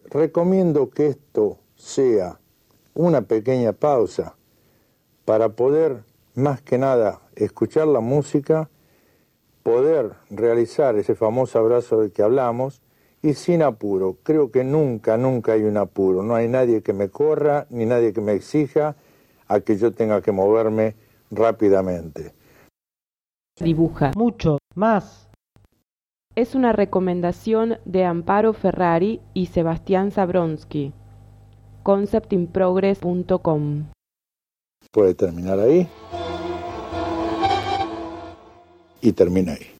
recomiendo que esto sea una pequeña pausa para poder, más que nada, escuchar la música, poder realizar ese famoso abrazo del que hablamos, y sin apuro. Creo que nunca hay un apuro. No hay nadie que me corra, ni nadie que me exija a que yo tenga que moverme rápidamente. Dibuja mucho más. Es una recomendación de Amparo Ferrari y Sebastián Zabronsky. conceptinprogress.com. Puede terminar ahí y termina ahí.